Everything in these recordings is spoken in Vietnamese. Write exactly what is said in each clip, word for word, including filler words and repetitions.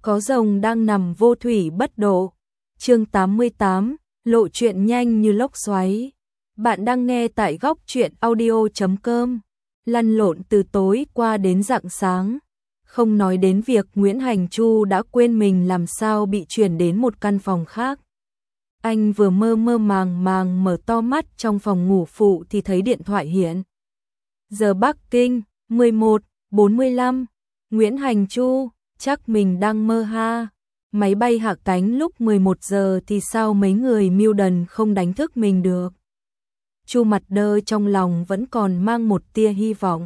có rồng đang nằm vô thủy bất độ. Chương tám mươi tám, lộ chuyện nhanh như lốc xoáy. Bạn đang nghe tại góc truyện audio chấm com. Lăn lộn từ tối qua đến rạng sáng. Không nói đến việc Nguyễn Hành Chu đã quên mình làm sao bị chuyển đến một căn phòng khác. Anh vừa mơ mơ màng màng mở to mắt trong phòng ngủ phụ thì thấy điện thoại hiện. Giờ Bắc Kinh, mười một bốn mươi lăm. Nguyễn Hành Chu, chắc mình đang mơ ha. Máy bay hạ cánh lúc mười một giờ thì sao mấy người mưu đần không đánh thức mình được. Chu mặt đơ trong lòng vẫn còn mang một tia hy vọng.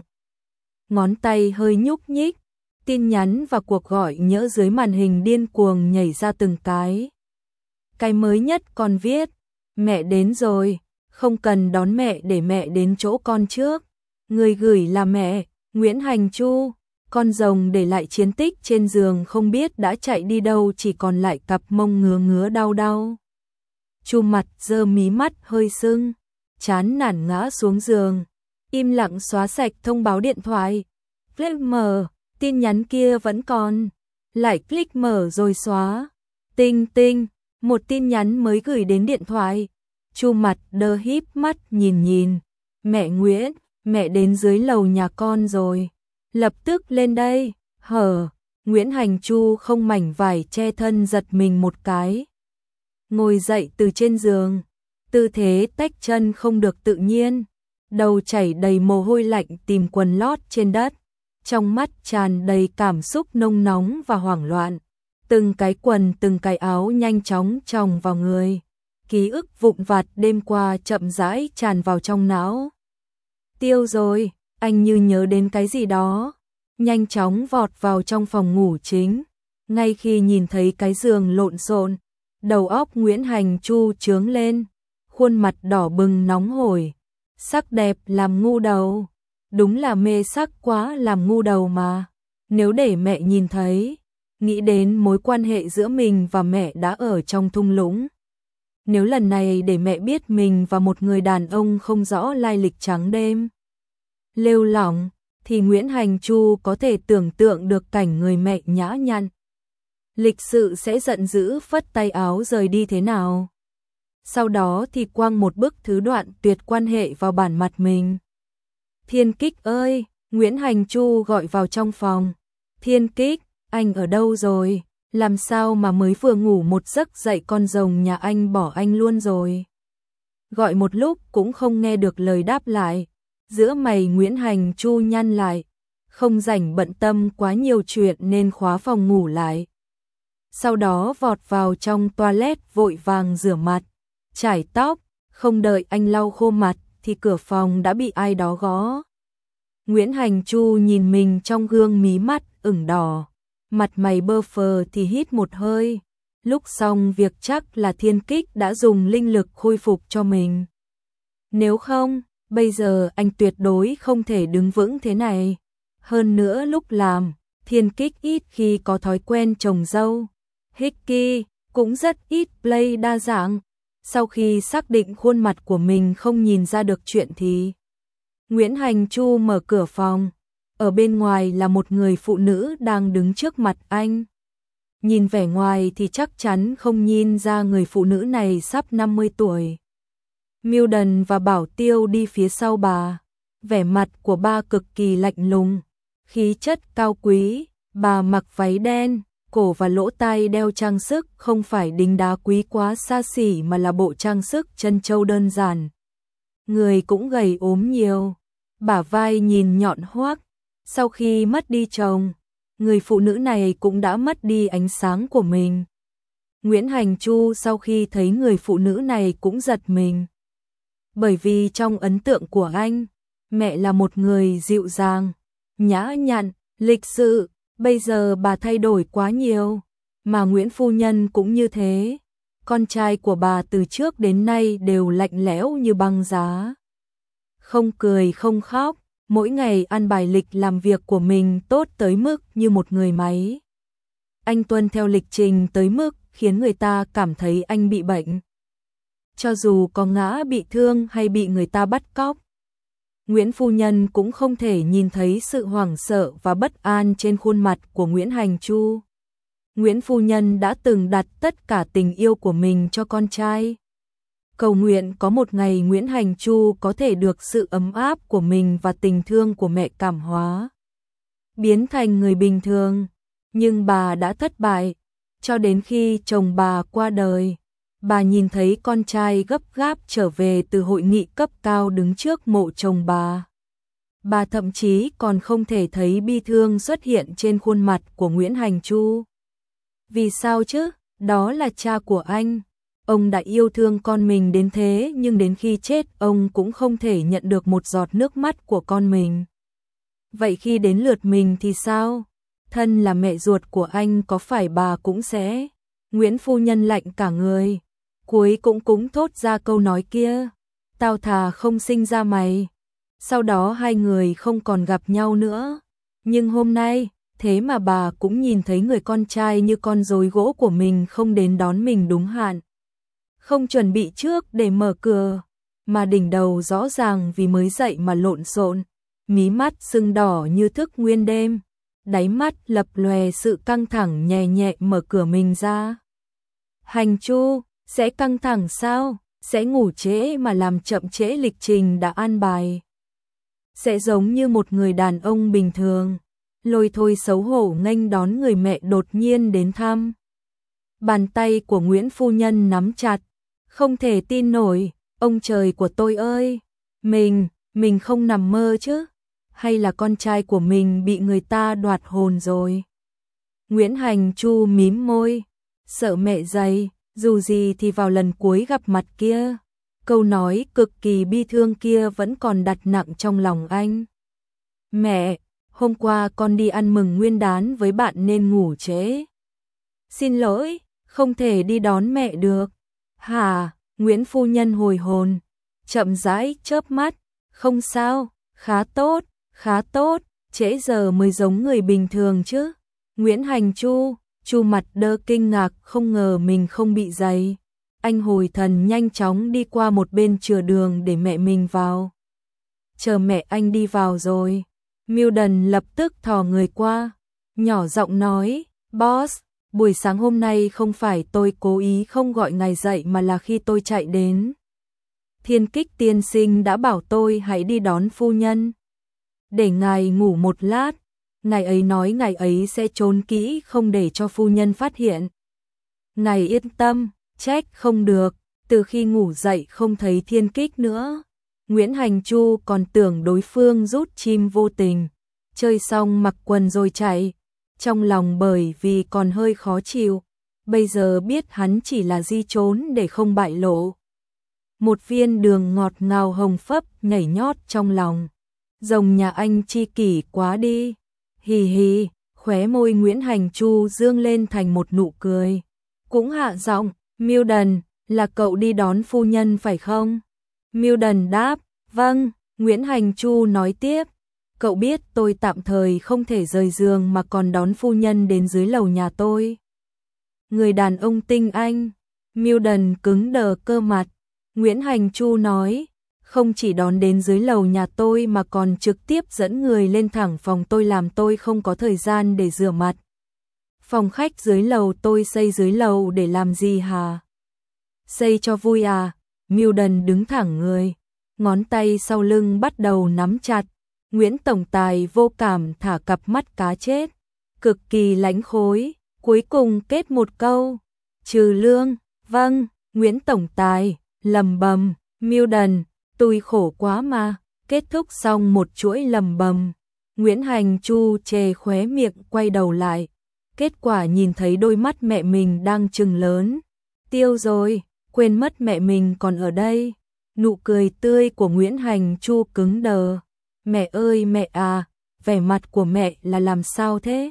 Ngón tay hơi nhúc nhích, tin nhắn và cuộc gọi nhỡ dưới màn hình điên cuồng nhảy ra từng cái. Cái mới nhất con viết, mẹ đến rồi, không cần đón mẹ để mẹ đến chỗ con trước. Người gửi là mẹ, Nguyễn Hành Chu. Con rồng để lại chiến tích trên giường không biết đã chạy đi đâu, chỉ còn lại cặp mông ngứa ngứa đau đau. Chu mặt dơ mí mắt hơi sưng, chán nản ngã xuống giường, im lặng xóa sạch thông báo điện thoại. Click mở, tin nhắn kia vẫn còn, lại click mở rồi xóa. Tinh tinh, một tin nhắn mới gửi đến điện thoại. Chu mặt đơ híp mắt nhìn nhìn, mẹ Nguyễn, mẹ đến dưới lầu nhà con rồi. Lập tức lên đây, hở, Nguyễn Hành Chu không mảnh vải che thân giật mình một cái. Ngồi dậy từ trên giường, tư thế tách chân không được tự nhiên, đầu chảy đầy mồ hôi lạnh tìm quần lót trên đất, trong mắt tràn đầy cảm xúc nôn nóng và hoảng loạn. Từng cái quần từng cái áo nhanh chóng chồng vào người, ký ức vụn vặt đêm qua chậm rãi tràn vào trong não. Tiêu rồi. Anh như nhớ đến cái gì đó, nhanh chóng vọt vào trong phòng ngủ chính. Ngay khi nhìn thấy cái giường lộn xộn, đầu óc Nguyễn Hành Chu chướng lên, khuôn mặt đỏ bừng nóng hổi. Sắc đẹp làm ngu đầu, đúng là mê sắc quá làm ngu đầu mà. Nếu để mẹ nhìn thấy, nghĩ đến mối quan hệ giữa mình và mẹ đã ở trong thung lũng. Nếu lần này để mẹ biết mình và một người đàn ông không rõ lai lịch trắng đêm lêu lỏng, thì Nguyễn Hành Chu có thể tưởng tượng được cảnh người mẹ nhã nhặn lịch sự sẽ giận dữ phất tay áo rời đi thế nào. Sau đó thì quăng một bức thứ đoạn tuyệt quan hệ vào bản mặt mình. Thiên Kích ơi, Nguyễn Hành Chu gọi vào trong phòng. Thiên Kích, anh ở đâu rồi? Làm sao mà mới vừa ngủ một giấc dậy con rồng nhà anh bỏ anh luôn rồi? Gọi một lúc cũng không nghe được lời đáp lại. Giữa mày Nguyễn Hành Chu nhăn lại, không rảnh bận tâm quá nhiều chuyện nên khóa phòng ngủ lại. Sau đó vọt vào trong toilet vội vàng rửa mặt, chải tóc, không đợi anh lau khô mặt thì cửa phòng đã bị ai đó gõ. Nguyễn Hành Chu nhìn mình trong gương mí mắt ửng đỏ, mặt mày bơ phờ thì hít một hơi. Lúc xong việc chắc là Thiên Kích đã dùng linh lực khôi phục cho mình. Nếu không, bây giờ anh tuyệt đối không thể đứng vững thế này. Hơn nữa lúc làm, Thiên Kích ít khi có thói quen trồng dâu. Hickey cũng rất ít play đa dạng. Sau khi xác định khuôn mặt của mình không nhìn ra được chuyện thì Nguyễn Hành Chu mở cửa phòng. Ở bên ngoài là một người phụ nữ đang đứng trước mặt anh. Nhìn vẻ ngoài thì chắc chắn không nhìn ra người phụ nữ này sắp năm mươi tuổi. Mildred và Bảo Tiêu đi phía sau bà. Vẻ mặt của ba cực kỳ lạnh lùng, khí chất cao quý. Bà mặc váy đen, cổ và lỗ tai đeo trang sức không phải đính đá quý quá xa xỉ mà là bộ trang sức chân châu đơn giản. Người cũng gầy ốm nhiều, bả vai nhìn nhọn hoác. Sau khi mất đi chồng, người phụ nữ này cũng đã mất đi ánh sáng của mình. Nguyễn Hành Chu sau khi thấy người phụ nữ này cũng giật mình. Bởi vì trong ấn tượng của anh, mẹ là một người dịu dàng, nhã nhặn, lịch sự. Bây giờ bà thay đổi quá nhiều, mà Nguyễn phu nhân cũng như thế. Con trai của bà từ trước đến nay đều lạnh lẽo như băng giá. Không cười không khóc, mỗi ngày ăn bài lịch làm việc của mình tốt tới mức như một người máy. Anh tuân theo lịch trình tới mức khiến người ta cảm thấy anh bị bệnh. Cho dù có ngã bị thương hay bị người ta bắt cóc, Nguyễn phu nhân cũng không thể nhìn thấy sự hoảng sợ và bất an trên khuôn mặt của Nguyễn Hành Chu. Nguyễn phu nhân đã từng đặt tất cả tình yêu của mình cho con trai. Cầu nguyện có một ngày Nguyễn Hành Chu có thể được sự ấm áp của mình và tình thương của mẹ cảm hóa, biến thành người bình thường. Nhưng bà đã thất bại, cho đến khi chồng bà qua đời. Bà nhìn thấy con trai gấp gáp trở về từ hội nghị cấp cao đứng trước mộ chồng bà. Bà thậm chí còn không thể thấy bi thương xuất hiện trên khuôn mặt của Nguyễn Hành Chu. Vì sao chứ? Đó là cha của anh. Ông đã yêu thương con mình đến thế nhưng đến khi chết ông cũng không thể nhận được một giọt nước mắt của con mình. Vậy khi đến lượt mình thì sao? Thân là mẹ ruột của anh có phải bà cũng sẽ? Nguyễn phu nhân lạnh cả người. Cuối cũng cũng thốt ra câu nói kia. Tao thà không sinh ra mày. Sau đó hai người không còn gặp nhau nữa. Nhưng hôm nay, thế mà bà cũng nhìn thấy người con trai như con rối gỗ của mình không đến đón mình đúng hạn. Không chuẩn bị trước để mở cửa, mà đỉnh đầu rõ ràng vì mới dậy mà lộn xộn, mí mắt sưng đỏ như thức nguyên đêm, đáy mắt lập lòe sự căng thẳng nhẹ nhẹ mở cửa mình ra. Hành Chu, sẽ căng thẳng sao? Sẽ ngủ trễ mà làm chậm trễ lịch trình đã an bài. Sẽ giống như một người đàn ông bình thường, lôi thôi xấu hổ nghênh đón người mẹ đột nhiên đến thăm. Bàn tay của Nguyễn phu nhân nắm chặt, không thể tin nổi, ông trời của tôi ơi, mình, mình không nằm mơ chứ, hay là con trai của mình bị người ta đoạt hồn rồi. Nguyễn Hành Chu mím môi, sợ mẹ dày, dù gì thì vào lần cuối gặp mặt kia, câu nói cực kỳ bi thương kia vẫn còn đặt nặng trong lòng anh. Mẹ, hôm qua con đi ăn mừng Nguyên đán với bạn nên ngủ trễ. Xin lỗi, không thể đi đón mẹ được. Hả? Nguyễn phu nhân hồi hồn, chậm rãi chớp mắt, không sao, khá tốt, khá tốt, trễ giờ mới giống người bình thường chứ. Nguyễn Hành Chu, Chu mặt đơ kinh ngạc không ngờ mình không bị dày. Anh hồi thần nhanh chóng đi qua một bên chừa đường để mẹ mình vào. Chờ mẹ anh đi vào rồi. Milton lập tức thò người qua, nhỏ giọng nói, Boss, buổi sáng hôm nay không phải tôi cố ý không gọi ngài dậy mà là khi tôi chạy đến. Thiên Kích tiên sinh đã bảo tôi hãy đi đón phu nhân. Để ngài ngủ một lát, ngài ấy nói ngài ấy sẽ trốn kỹ không để cho phu nhân phát hiện. Ngài yên tâm, trách không được, từ khi ngủ dậy không thấy Thiên Kích nữa. Nguyễn Hành Chu còn tưởng đối phương rút chim vô tình, chơi xong mặc quần rồi chạy, trong lòng bởi vì còn hơi khó chịu, bây giờ biết hắn chỉ là di trốn để không bại lộ. Một viên đường ngọt ngào hồng phấp nhảy nhót trong lòng, rồng nhà anh chi kỷ quá đi, hì hì, khóe môi Nguyễn Hành Chu dương lên thành một nụ cười, cũng hạ giọng, Milton, là cậu đi đón phu nhân phải không? Milton đáp, vâng. Nguyễn Hành Chu nói tiếp, cậu biết tôi tạm thời không thể rời giường mà còn đón phu nhân đến dưới lầu nhà tôi. Người đàn ông tinh anh. Milton cứng đờ cơ mặt. Nguyễn Hành Chu nói, không chỉ đón đến dưới lầu nhà tôi mà còn trực tiếp dẫn người lên thẳng phòng tôi làm tôi không có thời gian để rửa mặt. Phòng khách dưới lầu tôi xây dưới lầu để làm gì hả? Xây cho vui à? Milton đứng thẳng người, ngón tay sau lưng bắt đầu nắm chặt. Nguyễn tổng tài vô cảm thả cặp mắt cá chết, cực kỳ lãnh khối, cuối cùng kết một câu, trừ lương. Vâng. Nguyễn tổng tài lầm bầm, Milton, tôi khổ quá mà. Kết thúc xong một chuỗi lầm bầm, Nguyễn Hành Chu chề khóe miệng quay đầu lại, kết quả nhìn thấy đôi mắt mẹ mình đang trừng lớn. Tiêu rồi, quên mất mẹ mình còn ở đây. Nụ cười tươi của Nguyễn Hành Chu cứng đờ. Mẹ ơi mẹ à, vẻ mặt của mẹ là làm sao thế?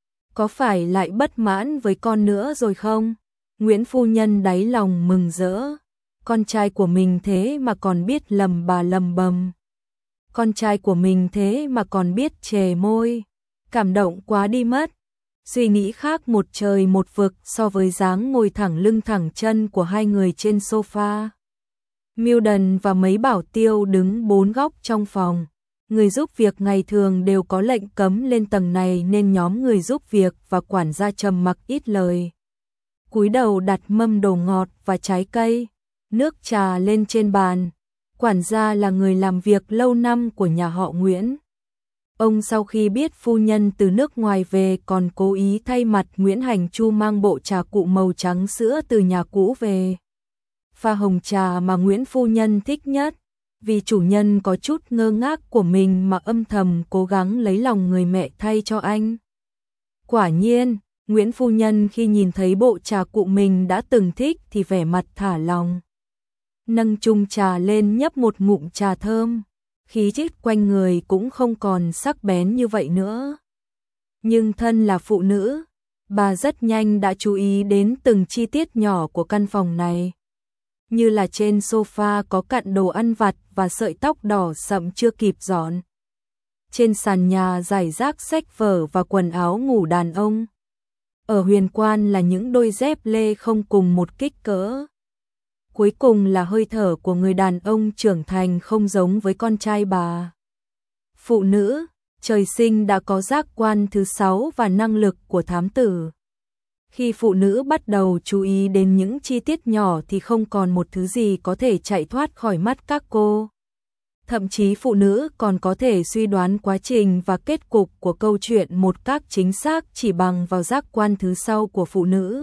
Có phải lại bất mãn với con nữa rồi không? Nguyễn phu nhân đáy lòng mừng rỡ. Con trai của mình thế mà còn biết lầm bà lầm bầm. Con trai của mình thế mà còn biết chề môi. Cảm động quá đi mất. Suy nghĩ khác một trời một vực so với dáng ngồi thẳng lưng thẳng chân của hai người trên sofa. Milton và mấy bảo tiêu đứng bốn góc trong phòng, Người giúp việc ngày thường đều có lệnh cấm lên tầng này nên nhóm người giúp việc và quản gia trầm mặc ít lời. Cúi đầu đặt mâm đồ ngọt và trái cây, nước trà lên trên bàn. Quản gia là người làm việc lâu năm của nhà họ Nguyễn. Ông sau khi biết phu nhân từ nước ngoài về còn cố ý thay mặt Nguyễn Hành Chu mang bộ trà cụ màu trắng sữa từ nhà cũ về. Pha hồng trà mà Nguyễn phu nhân thích nhất, vì chủ nhân có chút ngơ ngác của mình mà âm thầm cố gắng lấy lòng người mẹ thay cho anh. Quả nhiên, Nguyễn phu nhân khi nhìn thấy bộ trà cụ mình đã từng thích thì vẻ mặt thả lòng. Nâng chung trà lên nhấp một ngụm trà thơm, khí chất quanh người cũng không còn sắc bén như vậy nữa. Nhưng thân là phụ nữ, bà rất nhanh đã chú ý đến từng chi tiết nhỏ của căn phòng này. Như là trên sofa có cặn đồ ăn vặt và sợi tóc đỏ sậm chưa kịp dọn. Trên sàn nhà rải rác sách vở và quần áo ngủ đàn ông. Ở huyền quan là những đôi dép lê không cùng một kích cỡ. Cuối cùng là hơi thở của người đàn ông trưởng thành không giống với con trai bà. Phụ nữ, trời sinh đã có giác quan thứ sáu và năng lực của thám tử. Khi phụ nữ bắt đầu chú ý đến những chi tiết nhỏ thì không còn một thứ gì có thể chạy thoát khỏi mắt các cô. Thậm chí phụ nữ còn có thể suy đoán quá trình và kết cục của câu chuyện một cách chính xác chỉ bằng vào giác quan thứ sau của phụ nữ.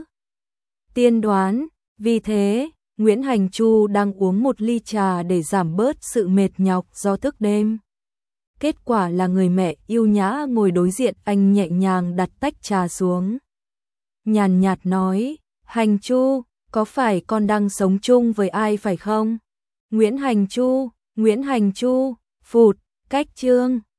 Tiên đoán, vì thế, Nguyễn Hành Chu đang uống một ly trà để giảm bớt sự mệt nhọc do thức đêm. Kết quả là người mẹ yêu nhã ngồi đối diện anh nhẹ nhàng đặt tách trà xuống. Nhàn nhạt nói, Hành Chu, có phải con đang sống chung với ai phải không? Nguyễn Hành Chu, Nguyễn Hành Chu, phụt, cách chương.